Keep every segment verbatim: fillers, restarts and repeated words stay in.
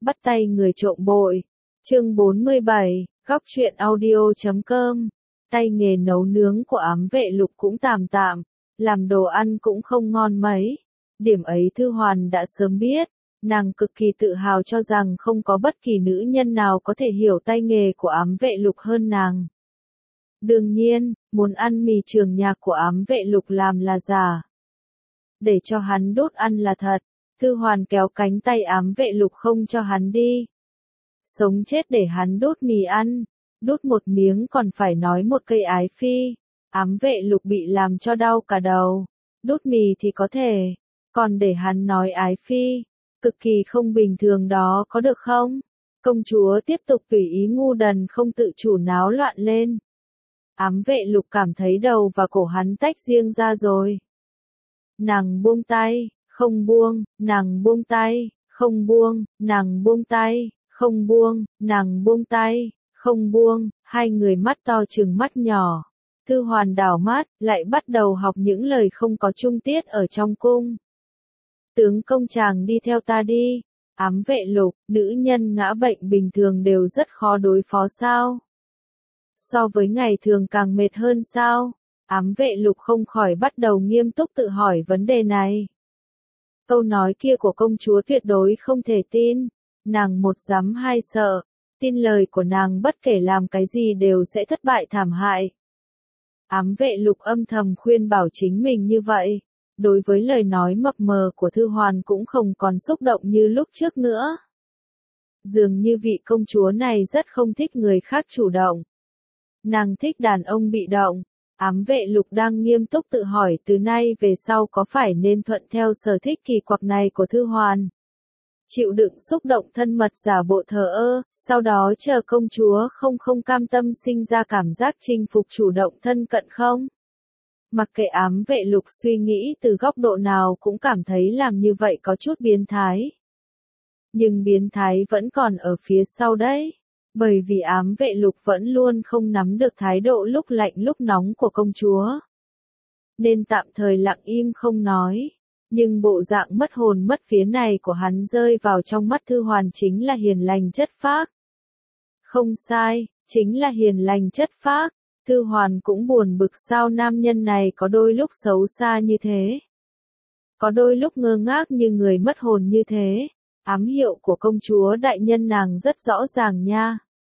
Bắt tay người trộm bội. Chương bốn mươi bảy, góc truyện audio chấm com. Tay nghề nấu nướng của ám vệ lục cũng tạm tạm, làm đồ ăn cũng không ngon mấy. Điểm ấy Thư Hoàn đã sớm biết, nàng cực kỳ tự hào cho rằng không có bất kỳ nữ nhân nào có thể hiểu tay nghề của ám vệ lục hơn nàng. Đương nhiên, muốn ăn mì trường nhạc của ám vệ lục làm là giả. Để cho hắn đốt ăn là thật. Thư Hoàn kéo cánh tay ám vệ lục không cho hắn đi. Sống chết để hắn đốt mì ăn, đốt một miếng còn phải nói một cây ái phi. Ám vệ lục bị làm cho đau cả đầu. Đốt mì thì có thể, còn để hắn nói ái phi, cực kỳ không bình thường đó có được không? Công chúa tiếp tục tùy ý ngu đần không tự chủ náo loạn lên. Ám vệ lục cảm thấy đầu và cổ hắn tách riêng ra rồi. Nàng buông tay, không buông, nàng buông tay, không buông, nàng buông tay, không buông, nàng buông tay, không buông, hai người mắt to trừng mắt nhỏ. Thư Hoàn đảo mắt, lại bắt đầu học những lời không có chung tiết ở trong cung. Tướng công chàng đi theo ta đi. Ám vệ lục, nữ nhân ngã bệnh bình thường đều rất khó đối phó sao? So với ngày thường càng mệt hơn sao? Ám vệ lục không khỏi bắt đầu nghiêm túc tự hỏi vấn đề này. Câu nói kia của công chúa tuyệt đối không thể tin. Nàng một dám hai sợ. Tin lời của nàng bất kể làm cái gì đều sẽ thất bại thảm hại. Ám vệ lục âm thầm khuyên bảo chính mình như vậy. Đối với lời nói mập mờ của Thư Hoàn cũng không còn xúc động như lúc trước nữa. Dường như vị công chúa này rất không thích người khác chủ động. Nàng thích đàn ông bị động. Ám vệ lục đang nghiêm túc tự hỏi từ nay về sau có phải nên thuận theo sở thích kỳ quặc này của Thư Hoàn. Chịu đựng xúc động thân mật giả bộ thờ ơ, sau đó chờ công chúa không không cam tâm sinh ra cảm giác chinh phục chủ động thân cận không? Mặc kệ ám vệ lục suy nghĩ từ góc độ nào cũng cảm thấy làm như vậy có chút biến thái. Nhưng biến thái vẫn còn ở phía sau đấy. Bởi vì ám vệ lục vẫn luôn không nắm được thái độ lúc lạnh lúc nóng của công chúa. Nên tạm thời lặng im không nói. Nhưng bộ dạng mất hồn mất vía này của hắn rơi vào trong mắt Thư Hoàn chính là hiền lành chất phác. Không sai, chính là hiền lành chất phác. Thư Hoàn cũng buồn bực sao nam nhân này có đôi lúc xấu xa như thế. Có đôi lúc ngơ ngác như người mất hồn như thế. Ám hiệu của công chúa đại nhân nàng rất rõ ràng nha.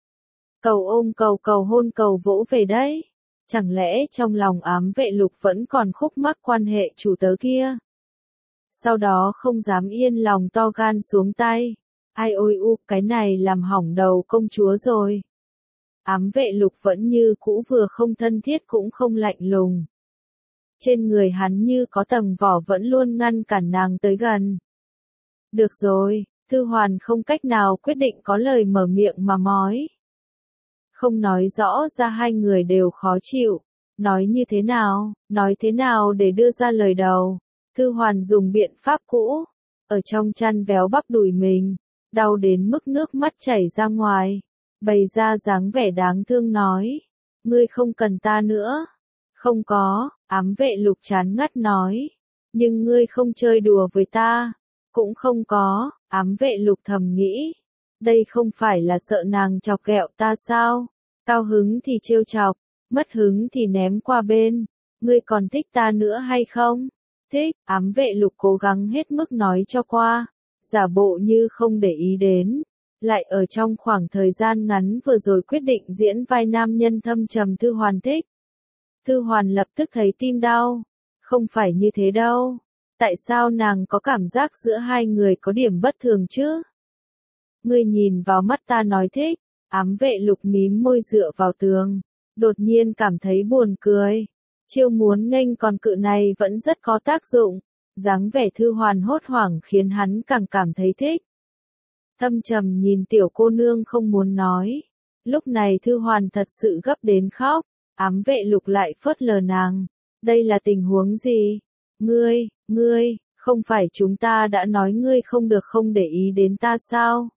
Cầu ôm cầu cầu hôn cầu vỗ về đấy. Chẳng lẽ trong lòng ám vệ lục vẫn còn khúc mắc quan hệ chủ tớ kia. Sau đó không dám yên lòng to gan xuống tay. Ai ôi u, cái này làm hỏng đầu công chúa rồi. Ám vệ lục vẫn như cũ vừa không thân thiết cũng không lạnh lùng. Trên người hắn như có tầng vỏ vẫn luôn ngăn cản nàng tới gần. Được rồi, Thư Hoàn không cách nào quyết định có lời mở miệng mà mói. Không nói rõ ra hai người đều khó chịu. Nói như thế nào, nói thế nào để đưa ra lời đầu. Thư Hoàn dùng biện pháp cũ. Ở trong chăn véo bắp đùi mình. Đau đến mức nước mắt chảy ra ngoài. Bày ra dáng vẻ đáng thương nói. Ngươi không cần ta nữa. Không có, ám vệ lục chán ngắt nói. Nhưng ngươi không chơi đùa với ta. Cũng không có, ám vệ lục thầm nghĩ. Đây không phải là sợ nàng chọc ghẹo ta sao? Cao hứng thì trêu chọc, mất hứng thì ném qua bên. Ngươi còn thích ta nữa hay không? Thích, ám vệ lục cố gắng hết mức nói cho qua. Giả bộ như không để ý đến. Lại ở trong khoảng thời gian ngắn vừa rồi quyết định diễn vai nam nhân thâm trầm Thư Hoàn thích. Thư Hoàn lập tức thấy tim đau. Không phải như thế đâu. Tại sao nàng có cảm giác giữa hai người có điểm bất thường chứ? Ngươi nhìn vào mắt ta nói thích. Ám vệ lục mím môi dựa vào tường. Đột nhiên cảm thấy buồn cười. Chiêu muốn nghênh con cự này vẫn rất có tác dụng. Dáng vẻ Thư Hoàn hốt hoảng khiến hắn càng cảm thấy thích. Thâm trầm nhìn tiểu cô nương không muốn nói. Lúc này Thư Hoàn thật sự gấp đến khóc. Ám vệ lục lại phớt lờ nàng. Đây là tình huống gì? Ngươi, ngươi, không phải chúng ta đã nói ngươi không được không để ý đến ta sao?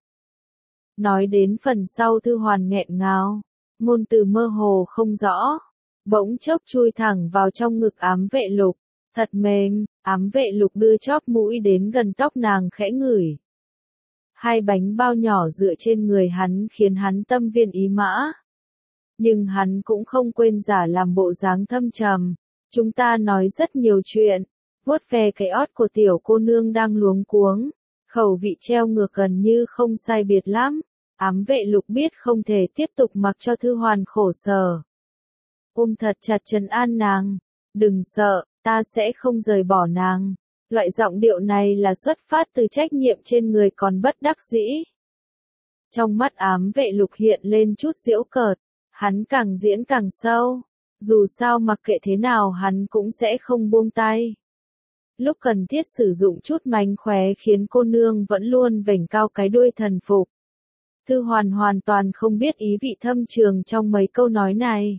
Nói đến phần sau Thư Hoàn nghẹn ngào. Ngôn từ mơ hồ không rõ. Bỗng chốc chui thẳng vào trong ngực ám vệ lục. Thật mềm, ám vệ lục đưa chóp mũi đến gần tóc nàng khẽ ngửi. Hai bánh bao nhỏ dựa trên người hắn khiến hắn tâm viên ý mã. Nhưng hắn cũng không quên giả làm bộ dáng thâm trầm. Chúng ta nói rất nhiều chuyện. Vuốt ve cái ót của tiểu cô nương đang luống cuống. Khẩu vị treo ngược gần như không sai biệt lắm. Ám vệ lục biết không thể tiếp tục mặc cho Thư Hoàn khổ sở. Ôm thật chặt trấn an nàng. Đừng sợ, ta sẽ không rời bỏ nàng. Loại giọng điệu này là xuất phát từ trách nhiệm trên người còn bất đắc dĩ. Trong mắt ám vệ lục hiện lên chút giễu cợt. Hắn càng diễn càng sâu. Dù sao mặc kệ thế nào hắn cũng sẽ không buông tay. Lúc cần thiết sử dụng chút mánh khóe khiến cô nương vẫn luôn vểnh cao cái đuôi thần phục. Thư Hoàn hoàn toàn không biết ý vị thâm trường trong mấy câu nói này.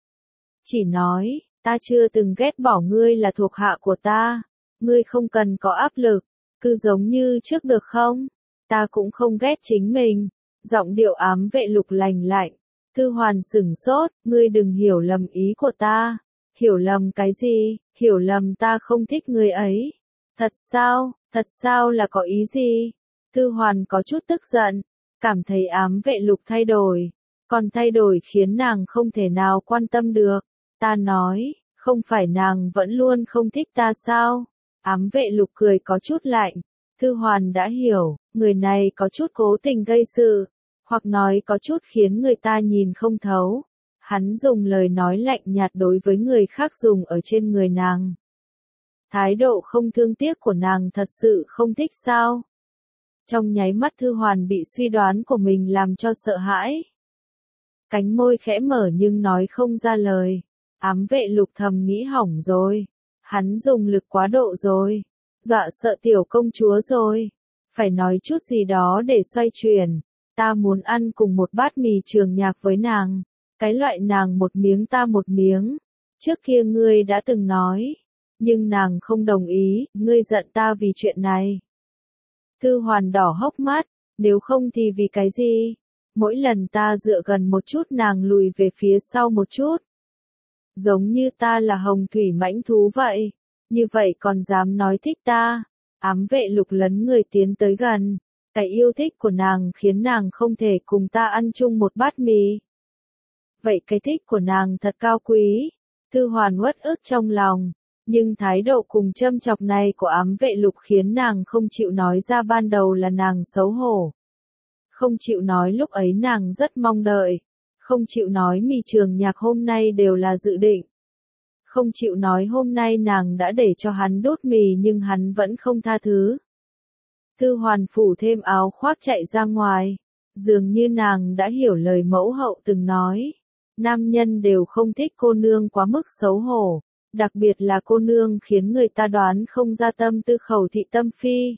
Chỉ nói, ta chưa từng ghét bỏ ngươi là thuộc hạ của ta. Ngươi không cần có áp lực, cứ giống như trước được không? Ta cũng không ghét chính mình. Giọng điệu ám vệ lục lành lạnh. Thư Hoàn sửng sốt, ngươi đừng hiểu lầm ý của ta. Hiểu lầm cái gì? Hiểu lầm ta không thích ngươi ấy. Thật sao? Thật sao là có ý gì? Thư Hoàn có chút tức giận, cảm thấy ám vệ lục thay đổi. Còn thay đổi khiến nàng không thể nào quan tâm được. Ta nói, không phải nàng vẫn luôn không thích ta sao? Ám vệ lục cười có chút lạnh. Thư Hoàn đã hiểu, người này có chút cố tình gây sự. Hoặc nói có chút khiến người ta nhìn không thấu. Hắn dùng lời nói lạnh nhạt đối với người khác dùng ở trên người nàng. Thái độ không thương tiếc của nàng thật sự không thích sao? Trong nháy mắt Thư Hoàn bị suy đoán của mình làm cho sợ hãi. Cánh môi khẽ mở nhưng nói không ra lời. Ám vệ lục thầm nghĩ hỏng rồi. Hắn dùng lực quá độ rồi. Dọa sợ tiểu công chúa rồi. Phải nói chút gì đó để xoay chuyển. Ta muốn ăn cùng một bát mì trường nhạc với nàng. Cái loại nàng một miếng ta một miếng. Trước kia ngươi đã từng nói. Nhưng nàng không đồng ý, ngươi giận ta vì chuyện này. Thư Hoàn đỏ hốc mắt, nếu không thì vì cái gì? Mỗi lần ta dựa gần một chút nàng lùi về phía sau một chút. Giống như ta là hồng thủy mãnh thú vậy. Như vậy còn dám nói thích ta. Ám vệ lục lấn người tiến tới gần. Cái yêu thích của nàng khiến nàng không thể cùng ta ăn chung một bát mì. Vậy cái thích của nàng thật cao quý. Thư Hoàn uất ức trong lòng. Nhưng thái độ cùng châm chọc này của ám vệ lục khiến nàng không chịu nói ra ban đầu là nàng xấu hổ. Không chịu nói lúc ấy nàng rất mong đợi. Không chịu nói mì trường nhạc hôm nay đều là dự định. Không chịu nói hôm nay nàng đã để cho hắn đốt mì nhưng hắn vẫn không tha thứ. Thư Hoàn phủ thêm áo khoác chạy ra ngoài. Dường như nàng đã hiểu lời mẫu hậu từng nói. Nam nhân đều không thích cô nương quá mức xấu hổ. Đặc biệt là cô nương khiến người ta đoán không ra tâm tư khẩu thị tâm phi.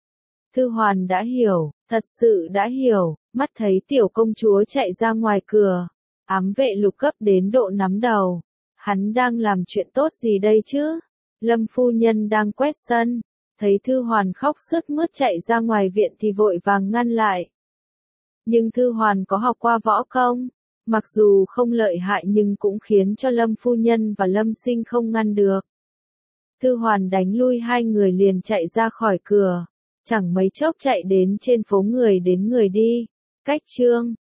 Thư Hoàn đã hiểu, thật sự đã hiểu, mắt thấy tiểu công chúa chạy ra ngoài cửa. Ám vệ lục cấp đến độ nắm đầu. Hắn đang làm chuyện tốt gì đây chứ? Lâm phu nhân đang quét sân. Thấy Thư Hoàn khóc sướt mướt chạy ra ngoài viện thì vội vàng ngăn lại. Nhưng Thư Hoàn có học qua võ công. Mặc dù không lợi hại nhưng cũng khiến cho Lâm phu nhân và Lâm Sinh không ngăn được. Thư Hoàn đánh lui hai người liền chạy ra khỏi cửa. Chẳng mấy chốc chạy đến trên phố người đến người đi. Cách chương